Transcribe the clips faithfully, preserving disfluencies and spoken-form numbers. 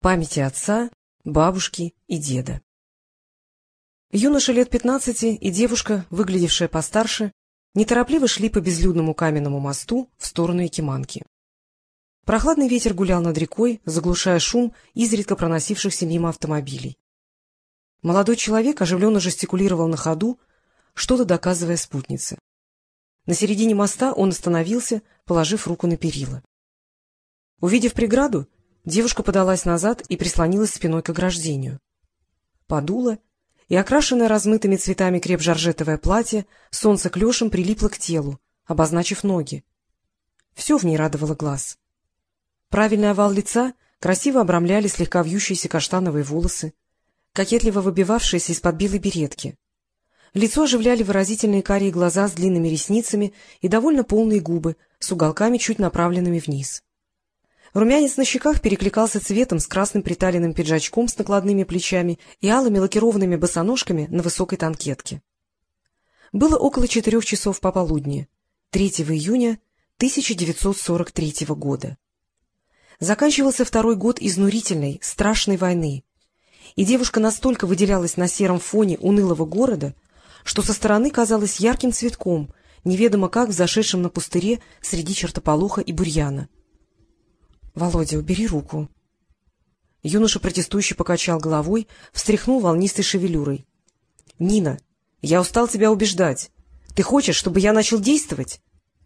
памяти отца, бабушки и деда. Юноша лет пятнадцати и девушка, выглядевшая постарше, неторопливо шли по безлюдному каменному мосту в сторону Якиманки. Прохладный ветер гулял над рекой, заглушая шум изредка проносившихся мимо автомобилей. Молодой человек оживленно жестикулировал на ходу, что-то доказывая спутнице. На середине моста он остановился, положив руку на перила. Увидев преграду, девушка подалась назад и прислонилась спиной к ограждению. Подуло, и окрашенное размытыми цветами креп-жоржетовое платье солнце клешем прилипло к телу, обозначив ноги. Все в ней радовало глаз. Правильный овал лица красиво обрамляли слегка вьющиеся каштановые волосы, кокетливо выбивавшиеся из-под белой беретки. Лицо оживляли выразительные карие глаза с длинными ресницами и довольно полные губы с уголками чуть направленными вниз. Румянец на щеках перекликался цветом с красным приталенным пиджачком с накладными плечами и алыми лакированными босоножками на высокой танкетке. Было около четырех часов пополудни, третьего июня тысяча девятьсот сорок третьего года. Заканчивался второй год изнурительной, страшной войны, и девушка настолько выделялась на сером фоне унылого города, что со стороны казалась ярким цветком, неведомо как взошедшим на пустыре среди чертополоха и бурьяна. — Володя, убери руку. Юноша протестующе покачал головой, встряхнул волнистой шевелюрой. — Нина, я устал тебя убеждать. Ты хочешь, чтобы я начал действовать?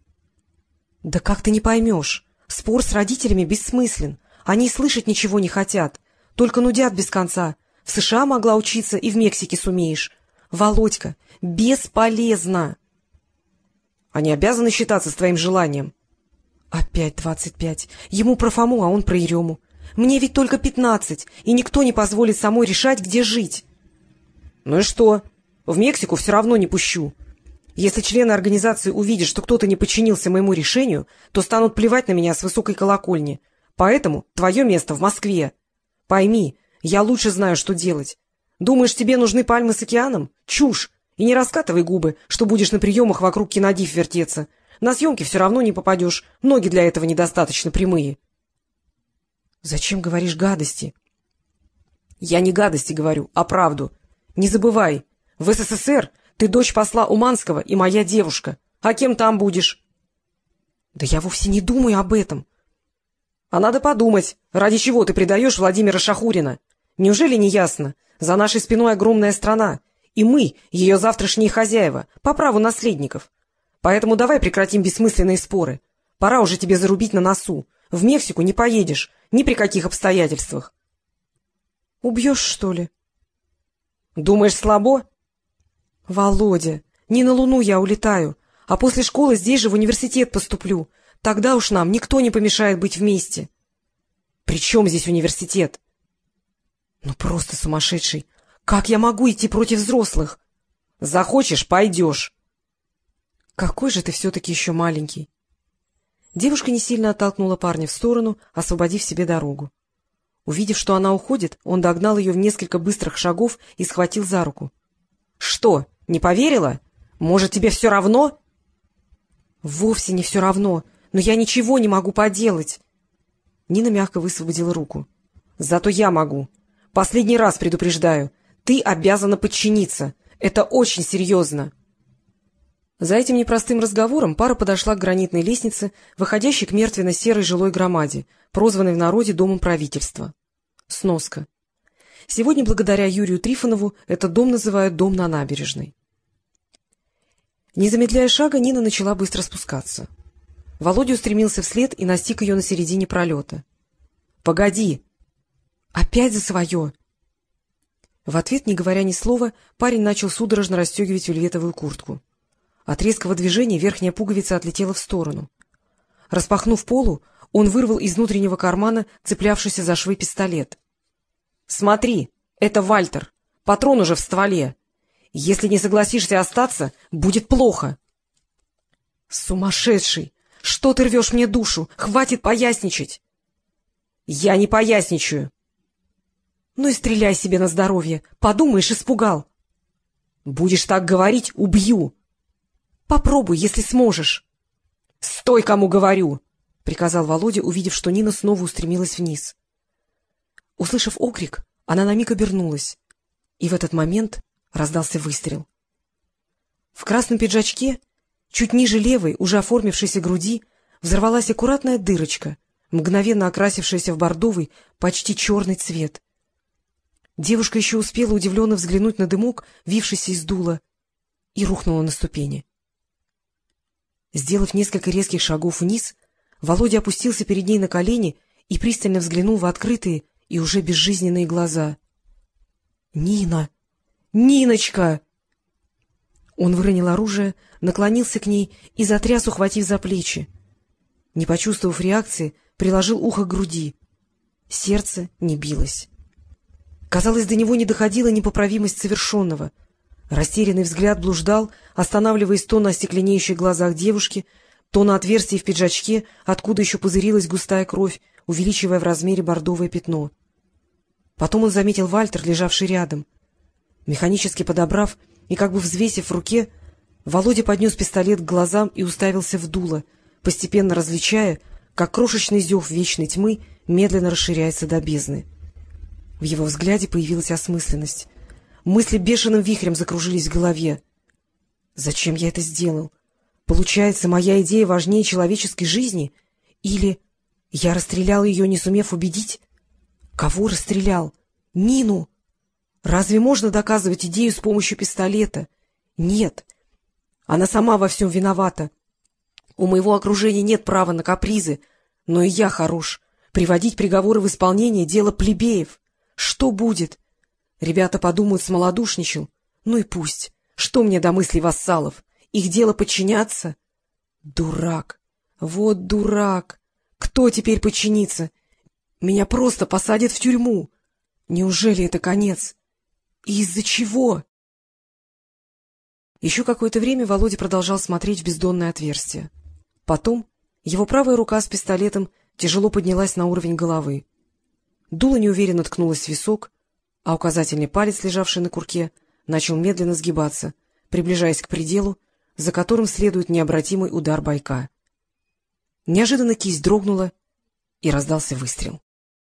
— Да как ты не поймешь? Спор с родителями бессмыслен. Они слышать ничего не хотят. Только нудят без конца. В США могла учиться, и в Мексике сумеешь. Володька, бесполезно. Они обязаны считаться с твоим желанием. Опять двадцать пять. Ему про Фому, а он про Ерему. Мне ведь только пятнадцать, и никто не позволит самой решать, где жить. Ну и что? В Мексику все равно не пущу. Если члены организации увидят, что кто-то не подчинился моему решению, то станут плевать на меня с высокой колокольни. Поэтому твое место в Москве. Пойми, я лучше знаю, что делать. Думаешь, тебе нужны пальмы с океаном? Чушь! И не раскатывай губы, что будешь на приемах вокруг кинодив вертеться. На съемки все равно не попадешь, ноги для этого недостаточно прямые. — Зачем говоришь гадости? — Я не гадости говорю, а правду. Не забывай, в СССР ты дочь посла Уманского и моя девушка. А кем там будешь? — Да я вовсе не думаю об этом. — А надо подумать, ради чего ты предаешь Владимира Шахурина. Неужели не ясно? За нашей спиной огромная страна, и мы, ее завтрашние хозяева, по праву наследников. Поэтому давай прекратим бессмысленные споры. Пора уже тебе зарубить на носу. В Мексику не поедешь, ни при каких обстоятельствах. — Убьешь, что ли? — Думаешь, слабо? — Володя, не на Луну я улетаю, а после школы здесь же в университет поступлю. Тогда уж нам никто не помешает быть вместе. — При чем здесь университет? — Ну, просто сумасшедший. Как я могу идти против взрослых? — Захочешь — пойдешь. — Какой же ты все-таки еще маленький. Девушка не сильно оттолкнула парня в сторону, освободив себе дорогу. Увидев, что она уходит, он догнал ее в несколько быстрых шагов и схватил за руку. — Что, не поверила? Может, тебе все равно? — Вовсе не все равно, но я ничего не могу поделать. Нина мягко высвободила руку. — Зато я могу. Последний раз предупреждаю. Ты обязана подчиниться. Это очень серьезно. За этим непростым разговором пара подошла к гранитной лестнице, выходящей к мертвенно-серой жилой громаде, прозванной в народе Домом правительства. Сноска. Сегодня, благодаря Юрию Трифонову, этот дом называют «Дом на набережной». Не замедляя шага, Нина начала быстро спускаться. Володя устремился вслед и настиг ее на середине пролета. — Погоди! — Опять за свое! В ответ, не говоря ни слова, парень начал судорожно расстегивать вельветовую куртку. От резкого движения верхняя пуговица отлетела в сторону. Распахнув полу, он вырвал из внутреннего кармана цеплявшийся за швы пистолет. — Смотри, это Вальтер. Патрон уже в стволе. Если не согласишься остаться, будет плохо. — Сумасшедший! Что ты рвешь мне душу? Хватит поясничать! — Я не поясничаю. — Ну и стреляй себе на здоровье. Подумаешь, испугал. — Будешь так говорить — убью. — Попробуй, если сможешь. — Стой, кому говорю! — приказал Володя, увидев, что Нина снова устремилась вниз. Услышав окрик, она на миг обернулась, и в этот момент раздался выстрел. В красном пиджачке, чуть ниже левой, уже оформившейся груди, взорвалась аккуратная дырочка, мгновенно окрасившаяся в бордовый, почти черный цвет. Девушка еще успела удивленно взглянуть на дымок, вившийся из дула, и рухнула на ступени. Сделав несколько резких шагов вниз, Володя опустился перед ней на колени и пристально взглянул в открытые и уже безжизненные глаза. — Нина! Ниночка! Он выронил оружие, наклонился к ней и затряс, ухватив за плечи. Не почувствовав реакции, приложил ухо к груди. Сердце не билось. Казалось, до него не доходила непоправимость совершенного. Растерянный взгляд блуждал, останавливаясь то на остекленеющих глазах девушки, то на отверстии в пиджачке, откуда еще пузырилась густая кровь, увеличивая в размере бордовое пятно. Потом он заметил Вальтер, лежавший рядом. Механически подобрав и как бы взвесив в руке, Володя поднес пистолет к глазам и уставился в дуло, постепенно различая, как крошечный зев вечной тьмы медленно расширяется до бездны. В его взгляде появилась осмысленность. Мысли бешеным вихрем закружились в голове. Зачем я это сделал? Получается, моя идея важнее человеческой жизни? Или я расстрелял ее, не сумев убедить? Кого расстрелял? Нину? Разве можно доказывать идею с помощью пистолета? Нет. Она сама во всем виновата. У моего окружения нет права на капризы, но и я хорош. Приводить приговоры в исполнение — дело плебеев. Что будет? Ребята подумают, смолодушничал. Ну и пусть. Что мне до мыслей вассалов? Их дело подчиняться? Дурак. Вот дурак. Кто теперь подчинится? Меня просто посадят в тюрьму. Неужели это конец? И из-за чего? Еще какое-то время Володя продолжал смотреть в бездонное отверстие. Потом его правая рука с пистолетом тяжело поднялась на уровень головы. Дуло неуверенно ткнулось в висок, а указательный палец, лежавший на курке, начал медленно сгибаться, приближаясь к пределу, за которым следует необратимый удар байка. Неожиданно кисть дрогнула, и раздался выстрел.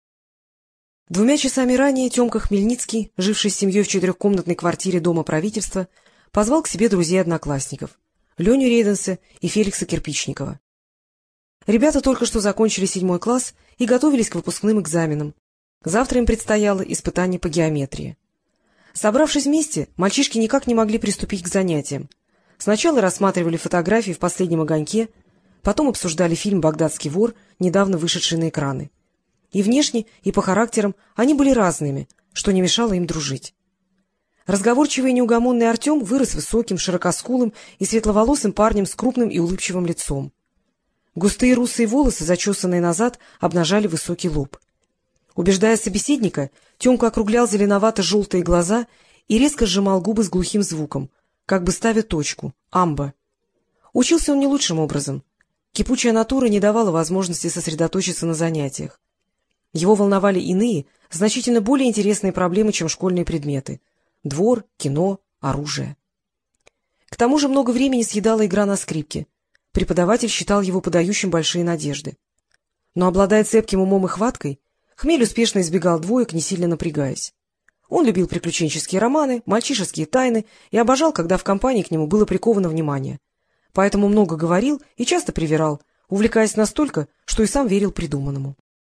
Двумя часами ранее Тёмка Хмельницкий, живший с семьей в четырехкомнатной квартире Дома правительства, позвал к себе друзей-одноклассников — Леню Рейденса и Феликса Кирпичникова. Ребята только что закончили седьмой класс и готовились к выпускным экзаменам. Завтра им предстояло испытание по геометрии. Собравшись вместе, мальчишки никак не могли приступить к занятиям. Сначала рассматривали фотографии в «Последнем огоньке», потом обсуждали фильм «Багдадский вор», недавно вышедший на экраны. И внешне, и по характерам они были разными, что не мешало им дружить. Разговорчивый и неугомонный Артем вырос высоким, широкоскулым и светловолосым парнем с крупным и улыбчивым лицом. Густые русые волосы, зачесанные назад, обнажали высокий лоб. Убеждая собеседника, Тёмка округлял зеленовато-желтые глаза и резко сжимал губы с глухим звуком, как бы ставя точку — амба. Учился он не лучшим образом. Кипучая натура не давала возможности сосредоточиться на занятиях. Его волновали иные, значительно более интересные проблемы, чем школьные предметы — двор, кино, оружие. К тому же много времени съедала игра на скрипке. Преподаватель считал его подающим большие надежды. Но, обладая цепким умом и хваткой, Хмель успешно избегал двоек, не сильно напрягаясь. Он любил приключенческие романы, мальчишеские тайны и обожал, когда в компании к нему было приковано внимание. Поэтому много говорил и часто привирал, увлекаясь настолько, что и сам верил придуманному.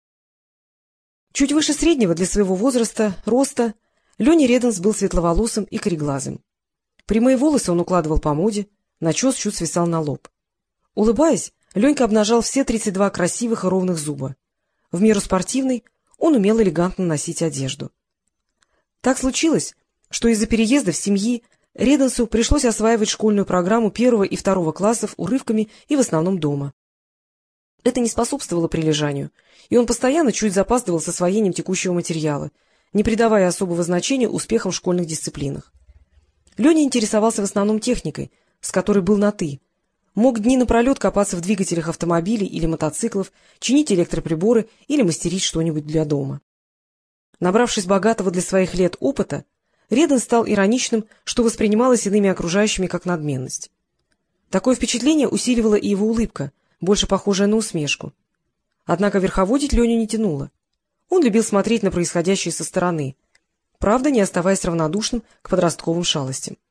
Чуть выше среднего для своего возраста, роста, Леня Реденс был светловолосым и кореглазым. Прямые волосы он укладывал по моде, начес чуть свисал на лоб. Улыбаясь, Ленька обнажал все тридцать два красивых и ровных зуба. В меру спортивный он умел элегантно носить одежду. Так случилось, что из-за переездов семьи Реденсу пришлось осваивать школьную программу первого и второго классов урывками и в основном дома. Это не способствовало прилежанию, и он постоянно чуть запаздывал с освоением текущего материала, не придавая особого значения успехам в школьных дисциплинах. Леня интересовался в основном техникой, с которой был на «ты». Мог дни напролет копаться в двигателях автомобилей или мотоциклов, чинить электроприборы или мастерить что-нибудь для дома. Набравшись богатого для своих лет опыта, Реден стал ироничным, что воспринималось иными окружающими как надменность. Такое впечатление усиливала и его улыбка, больше похожая на усмешку. Однако верховодить Леню не тянуло. Он любил смотреть на происходящее со стороны, правда, не оставаясь равнодушным к подростковым шалостям.